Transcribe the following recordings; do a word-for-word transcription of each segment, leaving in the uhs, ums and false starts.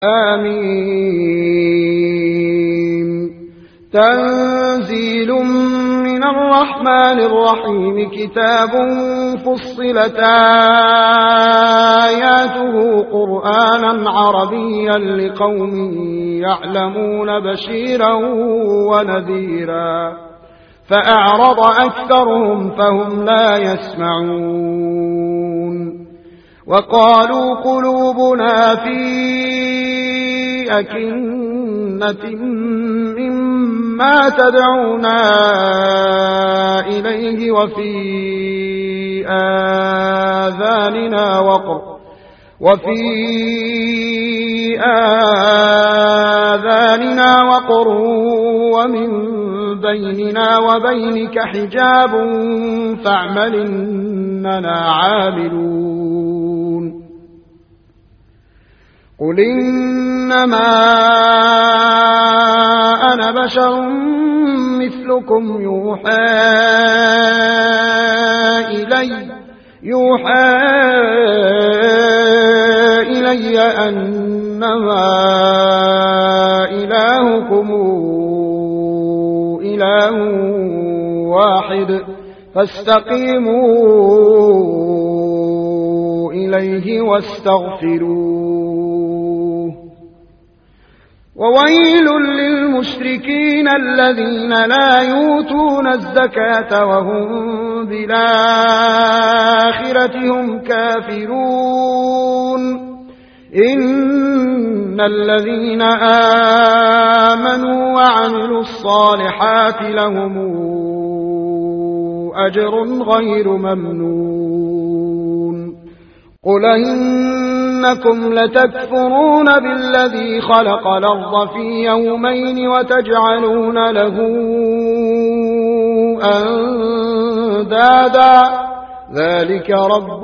آمين. تنزيل من الرحمن الرحيم. كتاب فصلت آياته قرآنا عربيا لقوم يعلمون بشيرا ونذيرا فأعرض أكثرهم فهم لا يسمعون. وقالوا قلوبنا في أكنة مما تدعونا إليه وفي آذاننا وقر وفي آذاننا وقر ومن بيننا وبينك حجاب فاعمل إننا عاملون. قل إنما أنا بشر مثلكم يوحى إلي يوحى إلي أنما إلهكم إله واحد فاستقيموا إليه واستغفروه. وويل للمشركين الذين لا يؤتون الزكاة وهم بالآخرة هم كافرون. إن الذين آمنوا وعملوا الصالحات لهم أجر غير ممنون. قل إنكم لتكفرون بالذي خلق الأرض في يومين وتجعلون له أندادا ذلك رب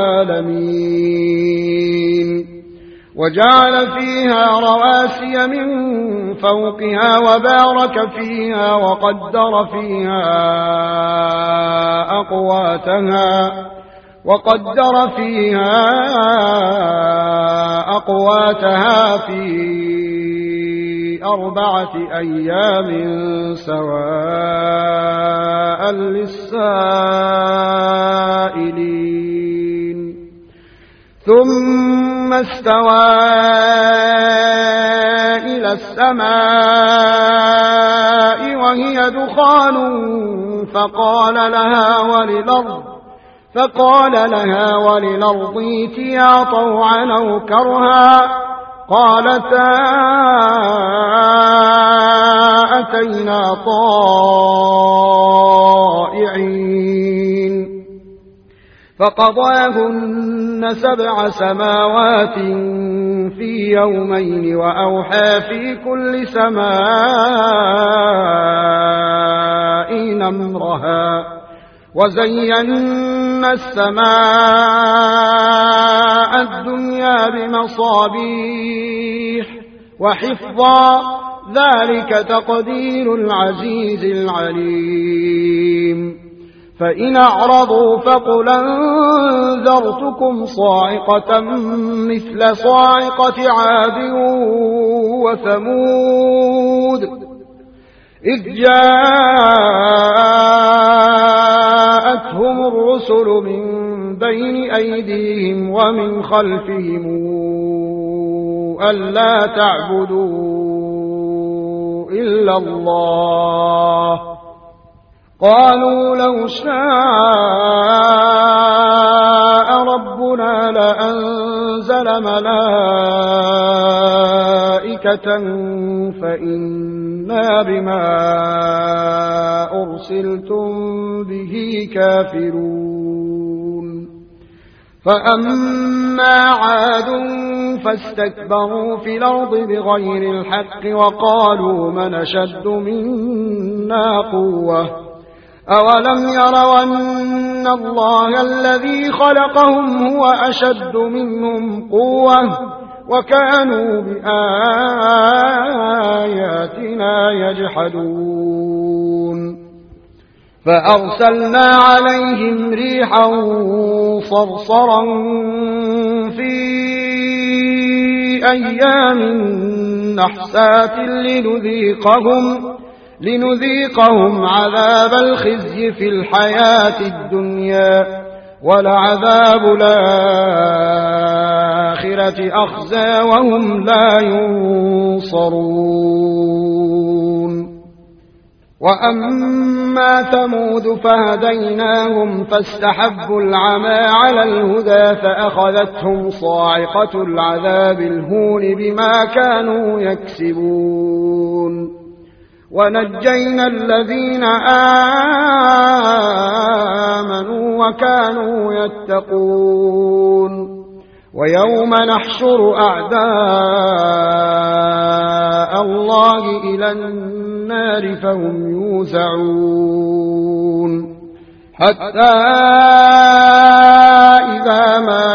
العالمين. وجعل فيها رواسي من فوقها وبارك فيها وقدر فيها أقواتها وقدر فيها أقواتها في أربعة أيام سواء للسائلين. ثم استوى إلى السماء وهي دخان فقال لها وللأرض فقال لها وللأرض ائتيا طوعا أو كرها قالتا أتينا طائعين. فقضاهن سبع سماوات في يومين وأوحى في كل سماء أمرها وزينا السماء الدنيا بمصابيح وحفظا ذلك تقدير العزيز العليم. فإن أعرضوا فقل أنذرتكم صاعقة مثل صاعقة عاد وثمود إذ جاءتهم الرسل من بين أيديهم ومن خلفهم ألا تعبدوا إلا الله قالوا لو شاء ربنا لأنزل ملائكة فإنا بما أرسلتم به كافرون. فأما عاد فاستكبروا في الأرض بغير الحق وقالوا من أشد منا قوة أولم يروا أن الله الذي خلقهم هو أشد منهم قوة وكانوا بآياتنا يجحدون. فأرسلنا عليهم ريحا صرصرا في أيام نحسات لنذيقهم, لنذيقهم عذاب الخزي في الحياة الدنيا ولعذاب الآخرة أخزى وهم لا ينصرون. وأما ثمود فهديناهم فاستحبوا العمى على الهدى فأخذتهم صاعقة العذاب الهون بما كانوا يكسبون. ونجينا الذين آمنوا وكانوا يتقون. ويوم نحشر أعداء الله إلى النار فهم يوزعون حتى إذا ما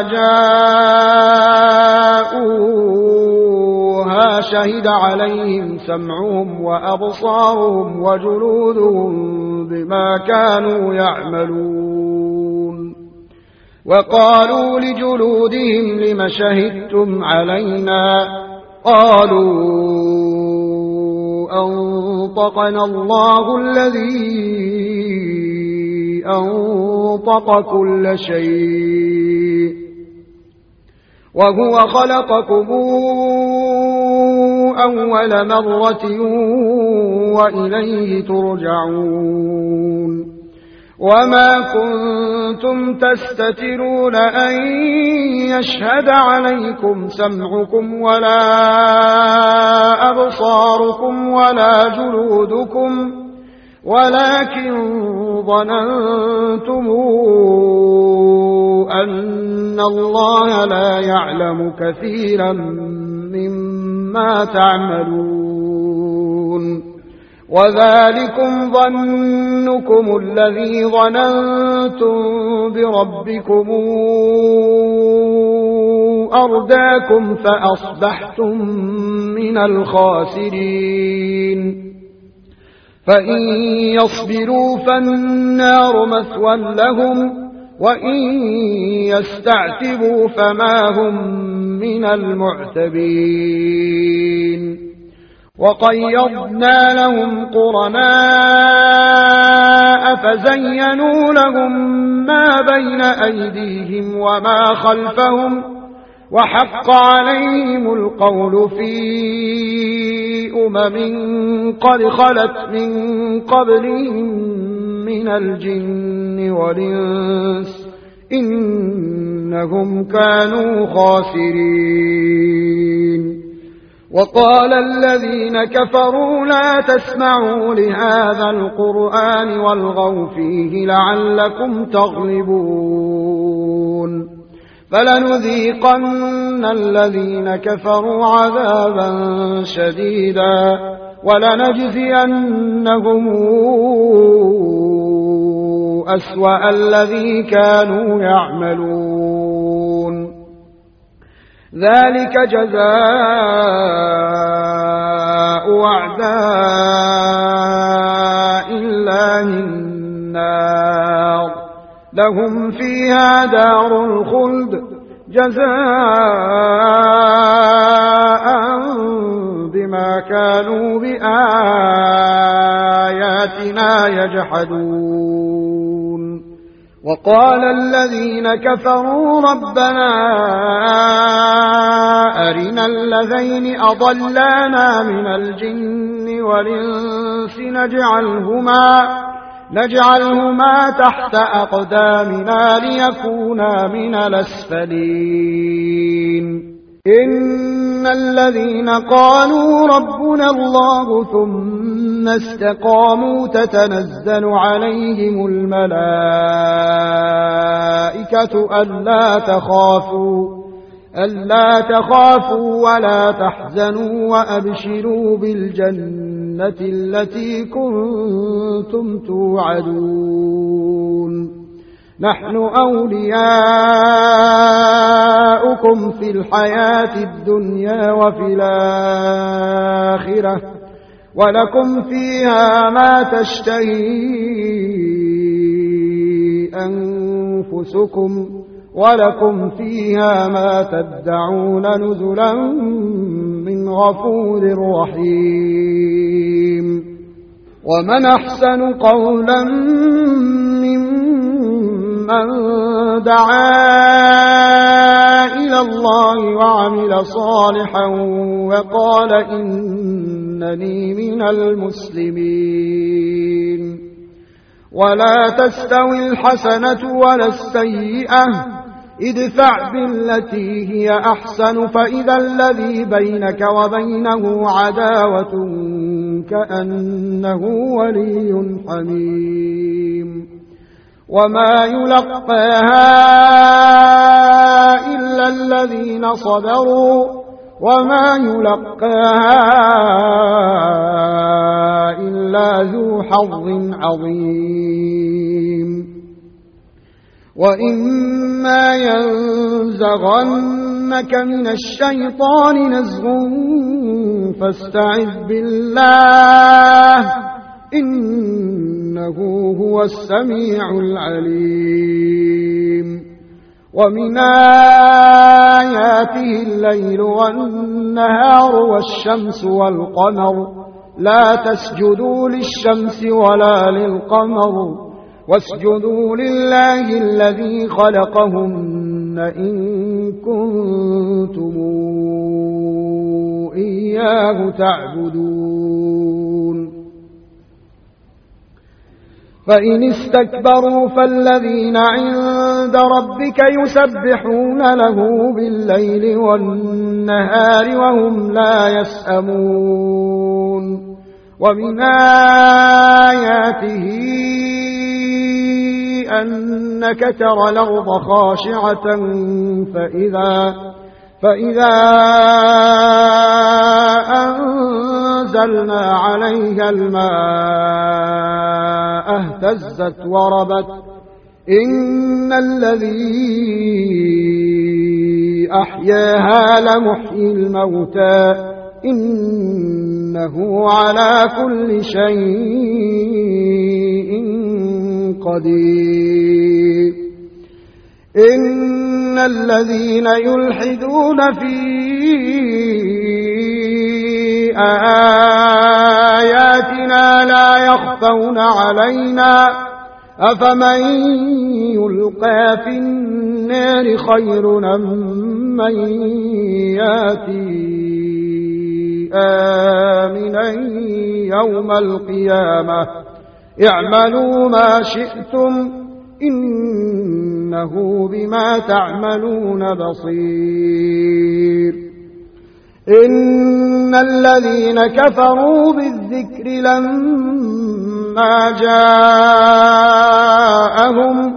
جاءوها شهد عليهم سمعهم وأبصارهم وجلودهم بما كانوا يعملون. وقالوا لجلودهم لم شهدتم علينا قالوا أنطقنا الله الذي أنطق كل شيء وهو خلقكم أول مرة وإليه ترجعون. وما كنتم تستترون أن يشهد عليكم سمعكم ولا أبصاركم ولا جلودكم ولكن ظننتم أن الله لا يعلم كثيرا مما تعملون. وذلكم ظنكم الذي ظننتم بربكم أرداكم فأصبحتم من الخاسرين. فإن يصبروا فالنار مثوى لهم وإن يستعتبوا فما هم من المعتبين. وقيضنا لهم قرناء فزينوا لهم ما بين أيديهم وما خلفهم وحق عليهم القول في أمم قد خلت من قبلهم من الجن والإنس إنهم كانوا خاسرين. وقال الذين كفروا لا تسمعوا لهذا القرآن والغوا فيه لعلكم تغلبون. فلنذيقن الذين كفروا عذابا شديدا ولنجزينهم أسوأ الذي كانوا يعملون. ذلك جزاء أعداء الله النار لهم فيها دار الخلد جزاء بما كانوا بآياتنا يجحدون. وقال الذين كفروا ربنا أرنا الذين أضلانا من الجن والإنس نجعلهما, نجعلهما تحت أقدامنا ليكونا من الأسفلين. إن الذين قالوا ربنا الله ثم استقاموا تتنزل عليهم الملائكة ألا تخافوا ألا تخافوا ولا تحزنوا وأبشروا بالجنة التي كنتم توعدون. نحن أولياؤكم في الحياة الدنيا وفي الآخرة ولكم فيها ما تشتهي أنفسكم ولكم فيها ما تدعون نزلا من غفور رحيم ومن أحسن قولا ممن دعا إلى الله وعمل صالحا وقال إنني من المسلمين ولا تستوي الحسنة ولا السيئة ادفع بالتي هي أحسن فإذا الذي بينك وبينه عداوة كأنه ولي حميم وما يلقاها إلا الذين صبروا وما يلقاها إلا ذو حظ عظيم وإما ينزغنك من الشيطان نزغ فاستعذ بالله إنه هو السميع العليم ومن آياته الليل والنهار والشمس والقمر لا تسجدوا للشمس ولا للقمر واسجدوا لله الذي خلقهن إن كنتم إياه تعبدون فإن استكبروا فالذين عند ربك يسبحون له بالليل والنهار وهم لا يسأمون ومن آياته أنك ترى الأرض خاشعة فإذا فإذا أنزلنا عليها الماء اهتزت وربت إن الذي أحياها لمحيي الموتى إنه على كل شيء قدير إن الذين يلحدون في آياتنا لا يخفون علينا أفمن يلقى في النار خير أم من ياتي آمنا يوم القيامة اعملوا ما شئتم إنه بما تعملون بصير إن الذين كفروا بالذكر لما جاءهم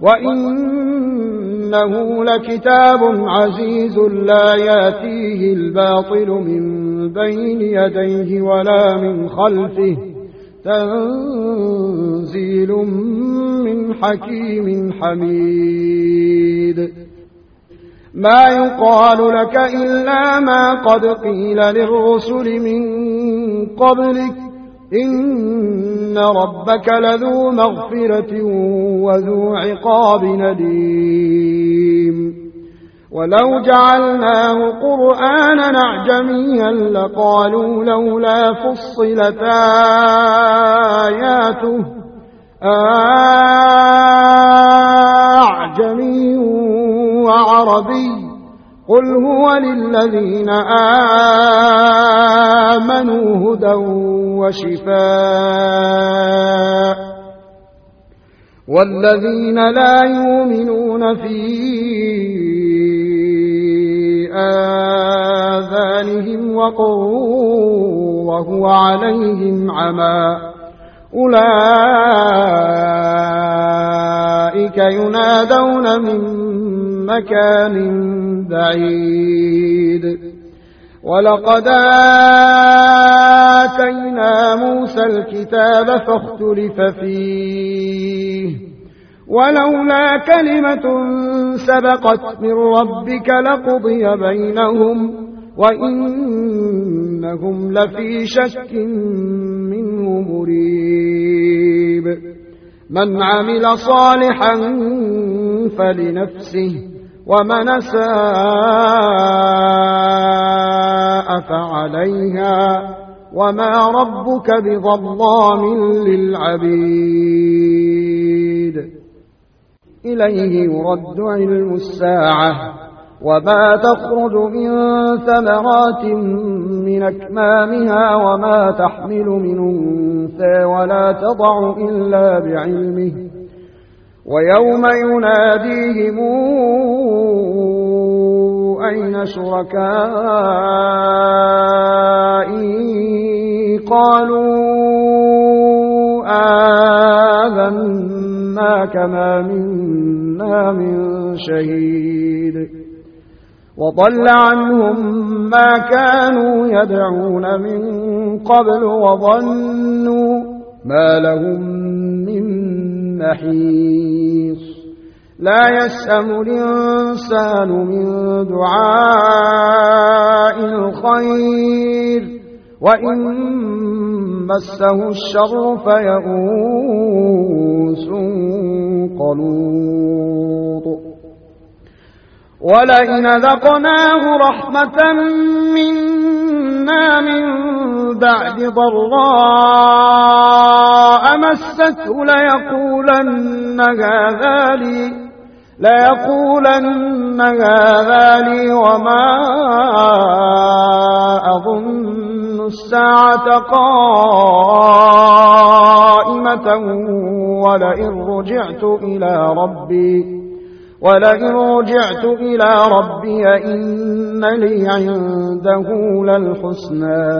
وإنه لكتاب عزيز لا يأتيه الباطل من بين يديه ولا من خلفه تنزيل من حكيم حميد ما يقال لك إلا ما قد قيل للرسل من قبلك إن ربك لذو مغفرة وذو عقاب نديم ولو جعلناه قرآنا أعجميا لقالوا لولا فصلت آياته أعجمي وعربي قل هو للذين آمنوا هدى وشفاء والذين لا يؤمنون في آذانهم وقر وهو عليهم عمى أولئك ينادون من مكان بعيد ولقد آتينا موسى الكتاب فاختلف فيه ولولا كلمة سبقت من ربك لقضي بينهم وإنهم لفي شك منه مريب من عمل صالحا فلنفسه ومن أساء فعليها وما ربك بظلام للعبيد. إليه يرد علم الساعة وما تخرج من ثمرات من أكمامها وما تحمل من أنثى ولا تضع إلا بعلمه ويوم يناديهم أين شركائي قالوا آذناك ما منا من شهيد وضل عنهم ما كانوا يدعون من قبل وظنوا ما لهم من محيص. لا يسأم الإنسان من دعاء الخير وإن مسه الشر فيئوس قنوط. ولئن ذقناه رحمة منا من بعد ضراء مسته ليقولن هذا لي ليقولن هذا لي وما أظن الساعة قائمة ولئن رجعت إلى ربي ولئن رجعت إلى ربي إن لي عنده للحسنى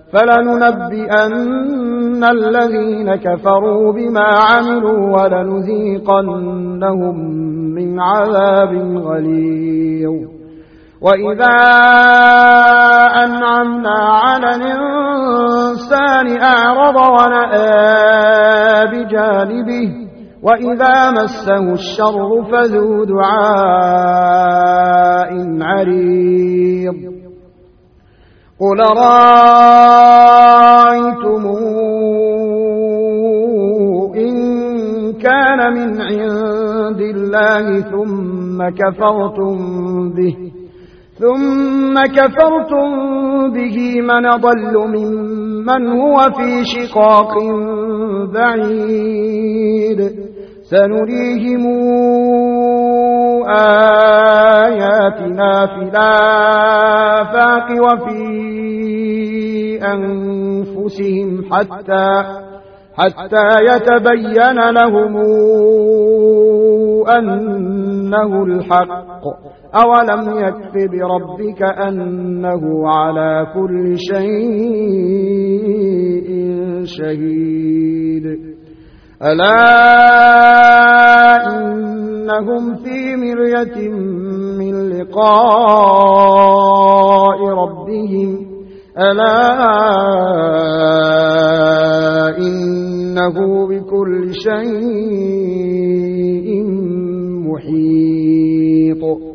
فلننبئن الذين كفروا بما عملوا ولنذيقنهم من عذاب غليظ. وإذا أنعمنا على الإنسان أعرض ونأى بجانبه وإذا مسه الشر فذو دعاء عريض. قل رأيتم إن كان من عند الله ثم كفرتم به ثم كفرتم به من ضل ممن هو في شقاق بعيد. سنريهم آياتنا في الآفاق وفي أنفسهم حتى حتى يتبين لهم أنه الحق. أولم يكف بربك أنه على كل شيء شهيد. ألا إنهم في مرية من لقاء ربهم ألا إنه بكل شيء محيط.